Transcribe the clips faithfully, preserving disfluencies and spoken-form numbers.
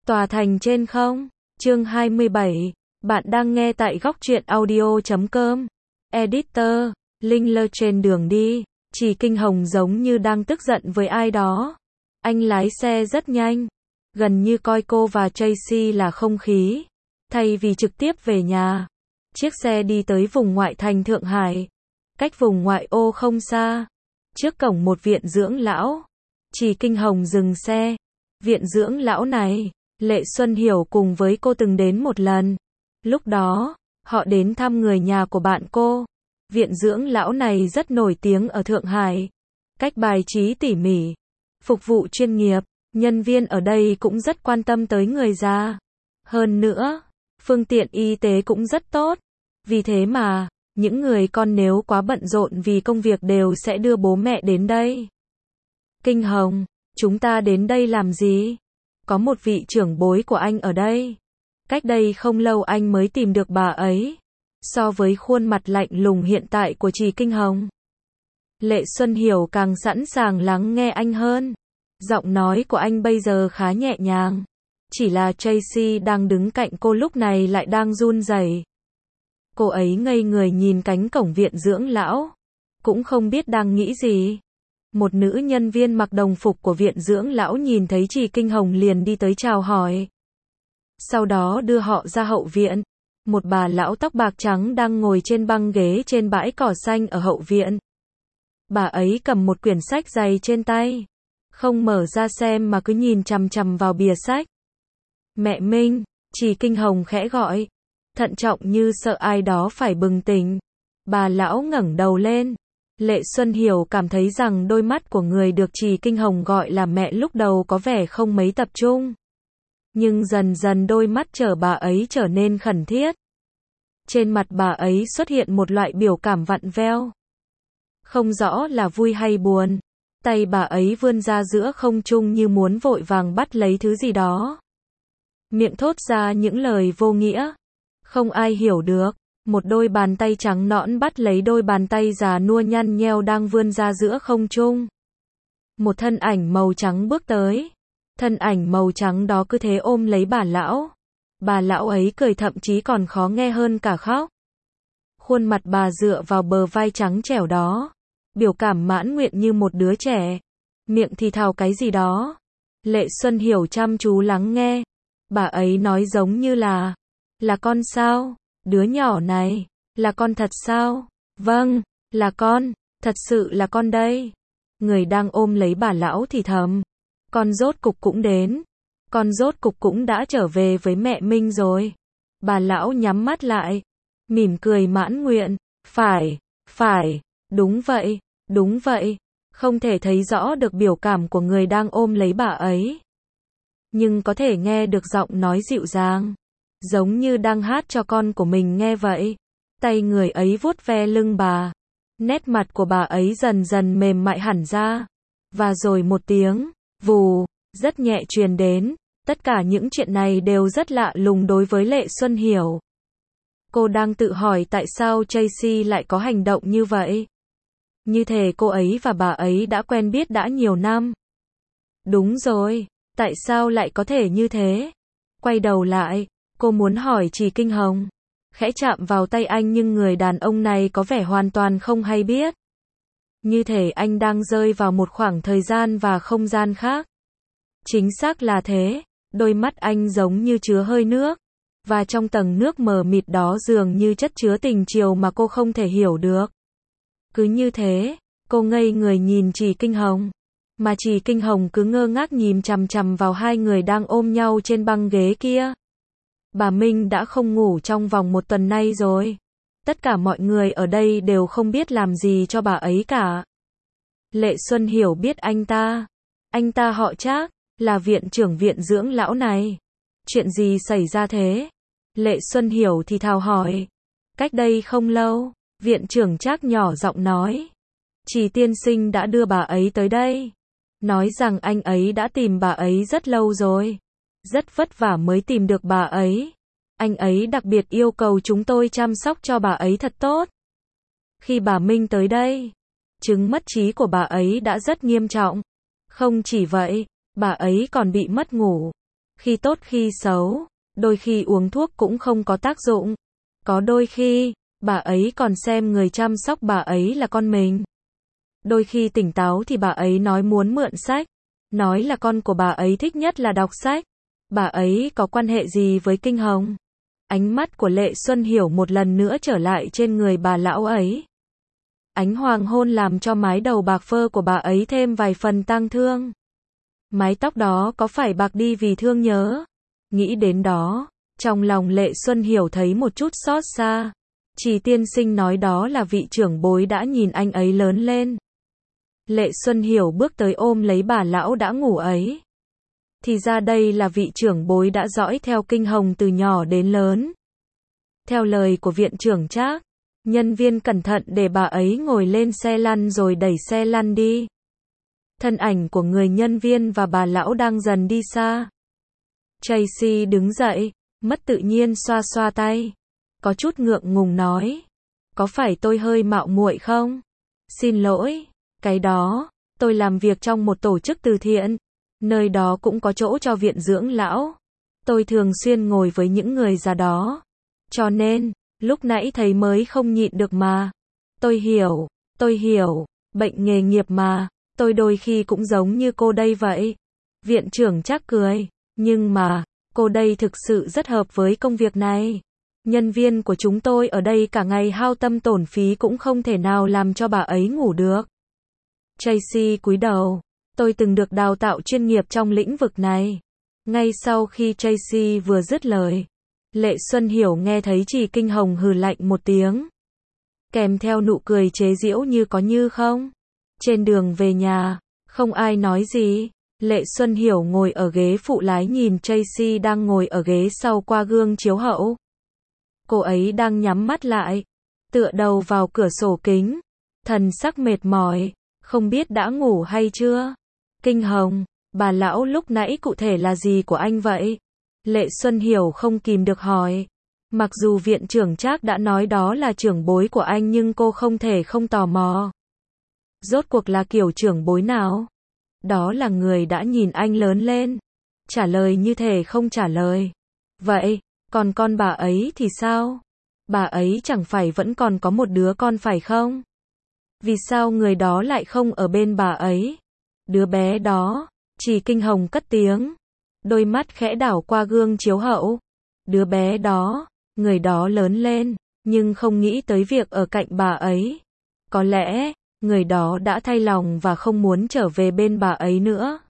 Tòa thành trên không. Chương hai mươi bảy. Bạn đang nghe tại góc truyện audio chấm com. Editor, link lơ trên đường đi. Chỉ Kinh Hồng giống như đang tức giận với ai đó. Anh lái xe rất nhanh. Gần như coi cô và Tracy là không khí. Thay vì trực tiếp về nhà. Chiếc xe đi tới vùng ngoại thành Thượng Hải. Cách vùng ngoại ô không xa. Trước cổng một viện dưỡng lão. Chỉ Kinh Hồng dừng xe. Viện dưỡng lão này, Lệ Xuân Hiểu cùng với cô từng đến một lần. Lúc đó, họ đến thăm người nhà của bạn cô. Viện dưỡng lão này rất nổi tiếng ở Thượng Hải. Cách bài trí tỉ mỉ, phục vụ chuyên nghiệp, nhân viên ở đây cũng rất quan tâm tới người già. Hơn nữa, phương tiện y tế cũng rất tốt. Vì thế mà, những người con nếu quá bận rộn vì công việc đều sẽ đưa bố mẹ đến đây. Kinh Hồng, chúng ta đến đây làm gì? Có một vị trưởng bối của anh ở đây. Cách đây không lâu anh mới tìm được bà ấy. So với khuôn mặt lạnh lùng hiện tại của Chỉ Kinh Hồng, Lệ Xuân Hiểu càng sẵn sàng lắng nghe anh hơn. Giọng nói của anh bây giờ khá nhẹ nhàng. Chỉ là Tracy đang đứng cạnh cô lúc này lại đang run rẩy. Cô ấy ngây người nhìn cánh cổng viện dưỡng lão. Cũng không biết đang nghĩ gì. Một nữ nhân viên mặc đồng phục của viện dưỡng lão nhìn thấy Chỉ Kinh Hồng liền đi tới chào hỏi. Sau đó đưa họ ra hậu viện. Một bà lão tóc bạc trắng đang ngồi trên băng ghế trên bãi cỏ xanh ở hậu viện. Bà ấy cầm một quyển sách dày trên tay. Không mở ra xem mà cứ nhìn chằm chằm vào bìa sách. Mẹ Minh, Chỉ Kinh Hồng khẽ gọi. Thận trọng như sợ ai đó phải bừng tỉnh. Bà lão ngẩng đầu lên. Lệ Xuân Hiểu cảm thấy rằng đôi mắt của người được Chỉ Kinh Hồng gọi là mẹ lúc đầu có vẻ không mấy tập trung. Nhưng dần dần đôi mắt trở bà ấy trở nên khẩn thiết. Trên mặt bà ấy xuất hiện một loại biểu cảm vặn veo. Không rõ là vui hay buồn. Tay bà ấy vươn ra giữa không trung như muốn vội vàng bắt lấy thứ gì đó. Miệng thốt ra những lời vô nghĩa. Không ai hiểu được. Một đôi bàn tay trắng nõn bắt lấy đôi bàn tay già nua nhăn nheo đang vươn ra giữa không trung. Một thân ảnh màu trắng bước tới. Thân ảnh màu trắng đó cứ thế ôm lấy bà lão. Bà lão ấy cười thậm chí còn khó nghe hơn cả khóc. Khuôn mặt bà dựa vào bờ vai trắng trẻo đó. Biểu cảm mãn nguyện như một đứa trẻ. Miệng thì thào cái gì đó. Lệ Xuân Hiểu chăm chú lắng nghe. Bà ấy nói giống như là. Là con sao? Đứa nhỏ này. Là con thật sao? Vâng, là con. Thật sự là con đây. Người đang ôm lấy bà lão thì thầm. Con rốt cục cũng đến. Con rốt cục cũng đã trở về với mẹ Minh rồi. Bà lão nhắm mắt lại. Mỉm cười mãn nguyện. Phải, phải, đúng vậy, đúng vậy. Không thể thấy rõ được biểu cảm của người đang ôm lấy bà ấy. Nhưng có thể nghe được giọng nói dịu dàng. Giống như đang hát cho con của mình nghe vậy. Tay người ấy vuốt ve lưng bà. Nét mặt của bà ấy dần dần mềm mại hẳn ra. Và rồi một tiếng vù, rất nhẹ truyền đến. Tất cả những chuyện này đều rất lạ lùng đối với Lệ Xuân Hiểu. Cô đang tự hỏi tại sao Tracy lại có hành động như vậy. Như thể cô ấy và bà ấy đã quen biết đã nhiều năm. Đúng rồi, tại sao lại có thể như thế? Quay đầu lại, cô muốn hỏi Chỉ Kinh Hồng. Khẽ chạm vào tay anh nhưng người đàn ông này có vẻ hoàn toàn không hay biết. Như thể anh đang rơi vào một khoảng thời gian và không gian khác. Chính xác là thế, đôi mắt anh giống như chứa hơi nước. Và trong tầng nước mờ mịt đó dường như chất chứa tình chiều mà cô không thể hiểu được. Cứ như thế, cô ngây người nhìn Chỉ Kinh Hồng. Mà Chỉ Kinh Hồng cứ ngơ ngác nhìn chằm chằm vào hai người đang ôm nhau trên băng ghế kia. Bà Minh đã không ngủ trong vòng một tuần nay rồi. Tất cả mọi người ở đây đều không biết làm gì cho bà ấy cả. Lệ Xuân Hiểu biết anh ta. Anh ta họ Trác, là viện trưởng viện dưỡng lão này. Chuyện gì xảy ra thế? Lệ Xuân Hiểu thì thào hỏi. Cách đây không lâu, viện trưởng Trác nhỏ giọng nói. Chỉ tiên sinh đã đưa bà ấy tới đây. Nói rằng anh ấy đã tìm bà ấy rất lâu rồi. Rất vất vả mới tìm được bà ấy. Anh ấy đặc biệt yêu cầu chúng tôi chăm sóc cho bà ấy thật tốt. Khi bà Minh tới đây, chứng mất trí của bà ấy đã rất nghiêm trọng. Không chỉ vậy, bà ấy còn bị mất ngủ. Khi tốt khi xấu, đôi khi uống thuốc cũng không có tác dụng. Có đôi khi, bà ấy còn xem người chăm sóc bà ấy là con mình. Đôi khi tỉnh táo thì bà ấy nói muốn mượn sách. Nói là con của bà ấy thích nhất là đọc sách. Bà ấy có quan hệ gì với Kinh Hồng? Ánh mắt của Lệ Xuân Hiểu một lần nữa trở lại trên người bà lão ấy. Ánh hoàng hôn làm cho mái đầu bạc phơ của bà ấy thêm vài phần tang thương. Mái tóc đó có phải bạc đi vì thương nhớ? Nghĩ đến đó, trong lòng Lệ Xuân Hiểu thấy một chút xót xa. Trì tiên sinh nói đó là vị trưởng bối đã nhìn anh ấy lớn lên. Lệ Xuân Hiểu bước tới ôm lấy bà lão đã ngủ ấy. Thì ra đây là vị trưởng bối đã dõi theo Kinh Hồng từ nhỏ đến lớn. Theo lời của viện trưởng Trác, nhân viên cẩn thận để bà ấy ngồi lên xe lăn rồi đẩy xe lăn đi. Thân ảnh của người nhân viên và bà lão đang dần đi xa. Tracy đứng dậy, mất tự nhiên xoa xoa tay. Có chút ngượng ngùng nói. Có phải tôi hơi mạo muội không? Xin lỗi, cái đó, tôi làm việc trong một tổ chức từ thiện. Nơi đó cũng có chỗ cho viện dưỡng lão. Tôi thường xuyên ngồi với những người già đó. Cho nên, lúc nãy thấy mới không nhịn được mà. Tôi hiểu, tôi hiểu, bệnh nghề nghiệp mà, tôi đôi khi cũng giống như cô đây vậy. Viện trưởng Trác cười, nhưng mà, cô đây thực sự rất hợp với công việc này. Nhân viên của chúng tôi ở đây cả ngày hao tâm tổn phí cũng không thể nào làm cho bà ấy ngủ được. Tracy cúi đầu, tôi từng được đào tạo chuyên nghiệp trong lĩnh vực này. Ngay sau khi Tracy vừa dứt lời, Lệ Xuân Hiểu nghe thấy Trì Kinh Hồng hừ lạnh một tiếng. Kèm theo nụ cười chế giễu như có như không. Trên đường về nhà, không ai nói gì. Lệ Xuân Hiểu ngồi ở ghế phụ lái nhìn Tracy đang ngồi ở ghế sau qua gương chiếu hậu. Cô ấy đang nhắm mắt lại, tựa đầu vào cửa sổ kính, thần sắc mệt mỏi, không biết đã ngủ hay chưa. Kinh Hồng, bà lão lúc nãy cụ thể là gì của anh vậy? Lệ Xuân Hiểu không kìm được hỏi. Mặc dù viện trưởng Trác đã nói đó là trưởng bối của anh nhưng cô không thể không tò mò. Rốt cuộc là kiểu trưởng bối nào? Đó là người đã nhìn anh lớn lên. Trả lời như thể không trả lời. Vậy, còn con bà ấy thì sao? Bà ấy chẳng phải vẫn còn có một đứa con phải không? Vì sao người đó lại không ở bên bà ấy? Đứa bé đó, Trì Kinh Hồng cất tiếng. Đôi mắt khẽ đảo qua gương chiếu hậu. Đứa bé đó, người đó lớn lên, nhưng không nghĩ tới việc ở cạnh bà ấy. Có lẽ, người đó đã thay lòng và không muốn trở về bên bà ấy nữa.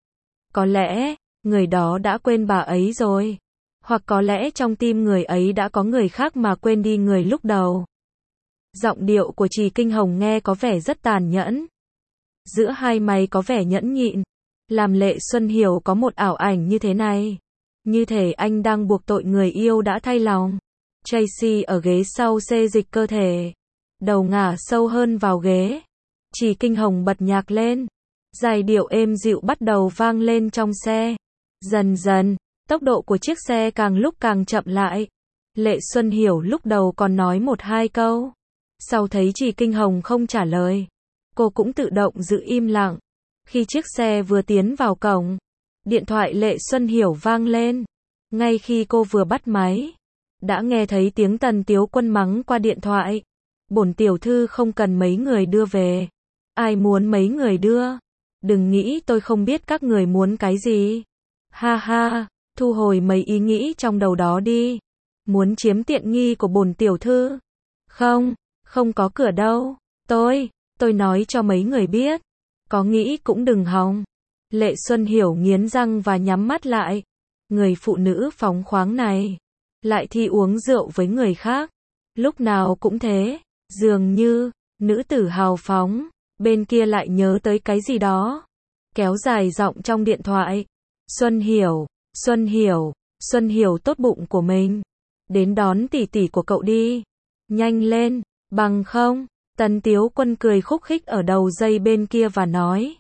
Có lẽ, người đó đã quên bà ấy rồi. Hoặc có lẽ trong tim người ấy đã có người khác mà quên đi người lúc đầu. Giọng điệu của Trì Kinh Hồng nghe có vẻ rất tàn nhẫn. Giữa hai mày có vẻ nhẫn nhịn. Làm Lệ Xuân Hiểu có một ảo ảnh như thế này. Như thể anh đang buộc tội người yêu đã thay lòng. Tracy ở ghế sau xê dịch cơ thể. Đầu ngả sâu hơn vào ghế. Trì Kinh Hồng bật nhạc lên. Giai điệu êm dịu bắt đầu vang lên trong xe. Dần dần, tốc độ của chiếc xe càng lúc càng chậm lại. Lệ Xuân Hiểu lúc đầu còn nói một hai câu. Sau thấy Trì Kinh Hồng không trả lời, cô cũng tự động giữ im lặng. Khi chiếc xe vừa tiến vào cổng, điện thoại Lệ Xuân Hiểu vang lên. Ngay khi cô vừa bắt máy, đã nghe thấy tiếng Tần Tiếu Quân mắng qua điện thoại. Bổn tiểu thư không cần mấy người đưa về. Ai muốn mấy người đưa? Đừng nghĩ tôi không biết các người muốn cái gì. Ha ha, thu hồi mấy ý nghĩ trong đầu đó đi. Muốn chiếm tiện nghi của bổn tiểu thư? Không, không có cửa đâu. Tôi, tôi nói cho mấy người biết. Có nghĩ cũng đừng hòng. Lệ Xuân Hiểu nghiến răng và nhắm mắt lại. Người phụ nữ phóng khoáng này, lại thi uống rượu với người khác. Lúc nào cũng thế. Dường như, nữ tử hào phóng, bên kia lại nhớ tới cái gì đó. Kéo dài giọng trong điện thoại. Xuân Hiểu, Xuân Hiểu, Xuân Hiểu tốt bụng của mình. Đến đón tỷ tỷ của cậu đi. Nhanh lên, bằng không. Tần Tiếu Quân cười khúc khích ở đầu dây bên kia và nói.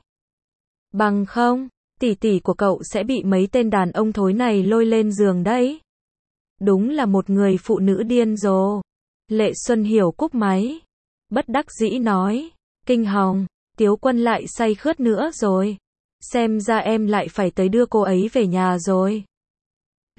Bằng không, tỷ tỷ của cậu sẽ bị mấy tên đàn ông thối này lôi lên giường đấy. Đúng là một người phụ nữ điên rồ. Lệ Xuân Hiểu cúp máy. Bất đắc dĩ nói. Kinh Hồng, Tiếu Quân lại say khướt nữa rồi. Xem ra em lại phải tới đưa cô ấy về nhà rồi.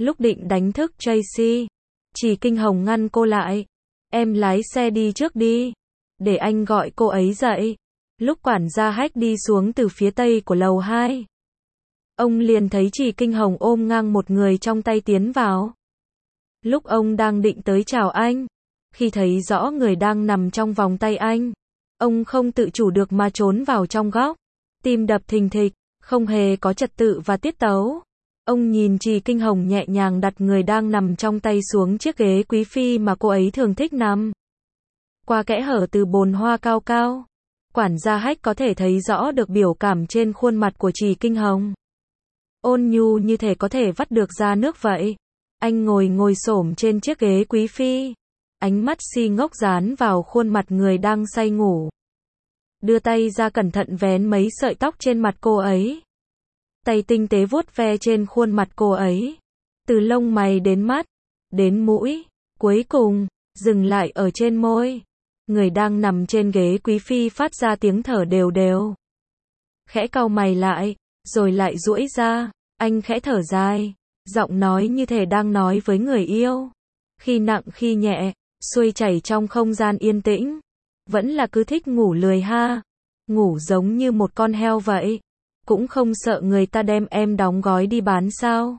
Lúc định đánh thức Tracy, Trì Kinh Hồng ngăn cô lại. Em lái xe đi trước đi, để anh gọi cô ấy dậy. Lúc quản gia Hách đi xuống từ phía tây của lầu hai, ông liền thấy Trì Kinh Hồng ôm ngang một người trong tay tiến vào. Lúc ông đang định tới chào anh, khi thấy rõ người đang nằm trong vòng tay anh, ông không tự chủ được mà trốn vào trong góc, tim đập thình thịch, không hề có trật tự và tiết tấu. Ông nhìn Trì Kinh Hồng nhẹ nhàng đặt người đang nằm trong tay xuống chiếc ghế quý phi mà cô ấy thường thích nằm. Qua kẽ hở từ bồn hoa cao cao, quản gia Hách có thể thấy rõ được biểu cảm trên khuôn mặt của Trì Kinh Hồng. Ôn nhu như thể có thể vắt được ra nước vậy. Anh ngồi ngồi xổm trên chiếc ghế quý phi, ánh mắt si ngốc dán vào khuôn mặt người đang say ngủ. Đưa tay ra cẩn thận vén mấy sợi tóc trên mặt cô ấy. Tay tinh tế vuốt ve trên khuôn mặt cô ấy. Từ lông mày đến mắt, đến mũi, cuối cùng, dừng lại ở trên môi. Người đang nằm trên ghế quý phi phát ra tiếng thở đều đều. Khẽ cau mày lại, rồi lại duỗi ra, anh khẽ thở dài, giọng nói như thể đang nói với người yêu. Khi nặng khi nhẹ, xuôi chảy trong không gian yên tĩnh. Vẫn là cứ thích ngủ lười ha. Ngủ giống như một con heo vậy. Cũng không sợ người ta đem em đóng gói đi bán sao?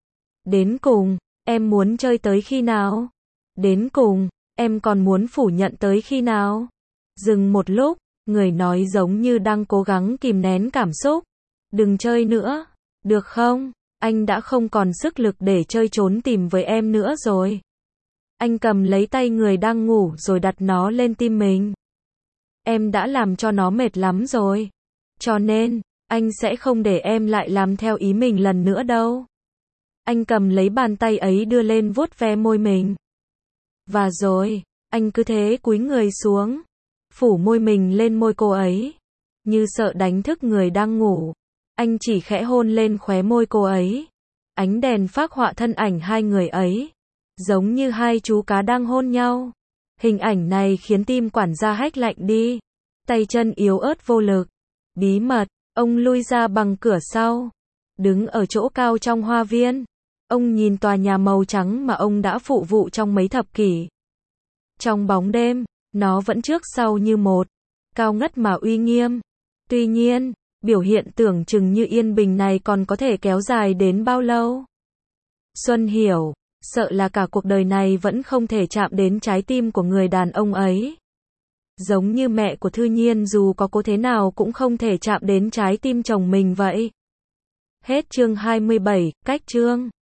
Đến cùng, em muốn chơi tới khi nào? Đến cùng, em còn muốn phủ nhận tới khi nào? Dừng một lúc, người nói giống như đang cố gắng kìm nén cảm xúc. Đừng chơi nữa, được không? Anh đã không còn sức lực để chơi trốn tìm với em nữa rồi. Anh cầm lấy tay người đang ngủ rồi đặt nó lên tim mình. Em đã làm cho nó mệt lắm rồi. Cho nên, anh sẽ không để em lại làm theo ý mình lần nữa đâu. Anh cầm lấy bàn tay ấy đưa lên vuốt ve môi mình. Và rồi, anh cứ thế cúi người xuống, phủ môi mình lên môi cô ấy. Như sợ đánh thức người đang ngủ, anh chỉ khẽ hôn lên khóe môi cô ấy. Ánh đèn phác họa thân ảnh hai người ấy, giống như hai chú cá đang hôn nhau. Hình ảnh này khiến tim quản gia Hách lạnh đi. Tay chân yếu ớt vô lực. Bí mật, ông lui ra bằng cửa sau. Đứng ở chỗ cao trong hoa viên. Ông nhìn tòa nhà màu trắng mà ông đã phụ vụ trong mấy thập kỷ. Trong bóng đêm, nó vẫn trước sau như một. Cao ngất mà uy nghiêm. Tuy nhiên, biểu hiện tưởng chừng như yên bình này còn có thể kéo dài đến bao lâu? Xuân hiểu, sợ là cả cuộc đời này vẫn không thể chạm đến trái tim của người đàn ông ấy. Giống như mẹ của Thư Nhiên dù có cố thế nào cũng không thể chạm đến trái tim chồng mình vậy. Hết chương hai mươi bảy, cách chương.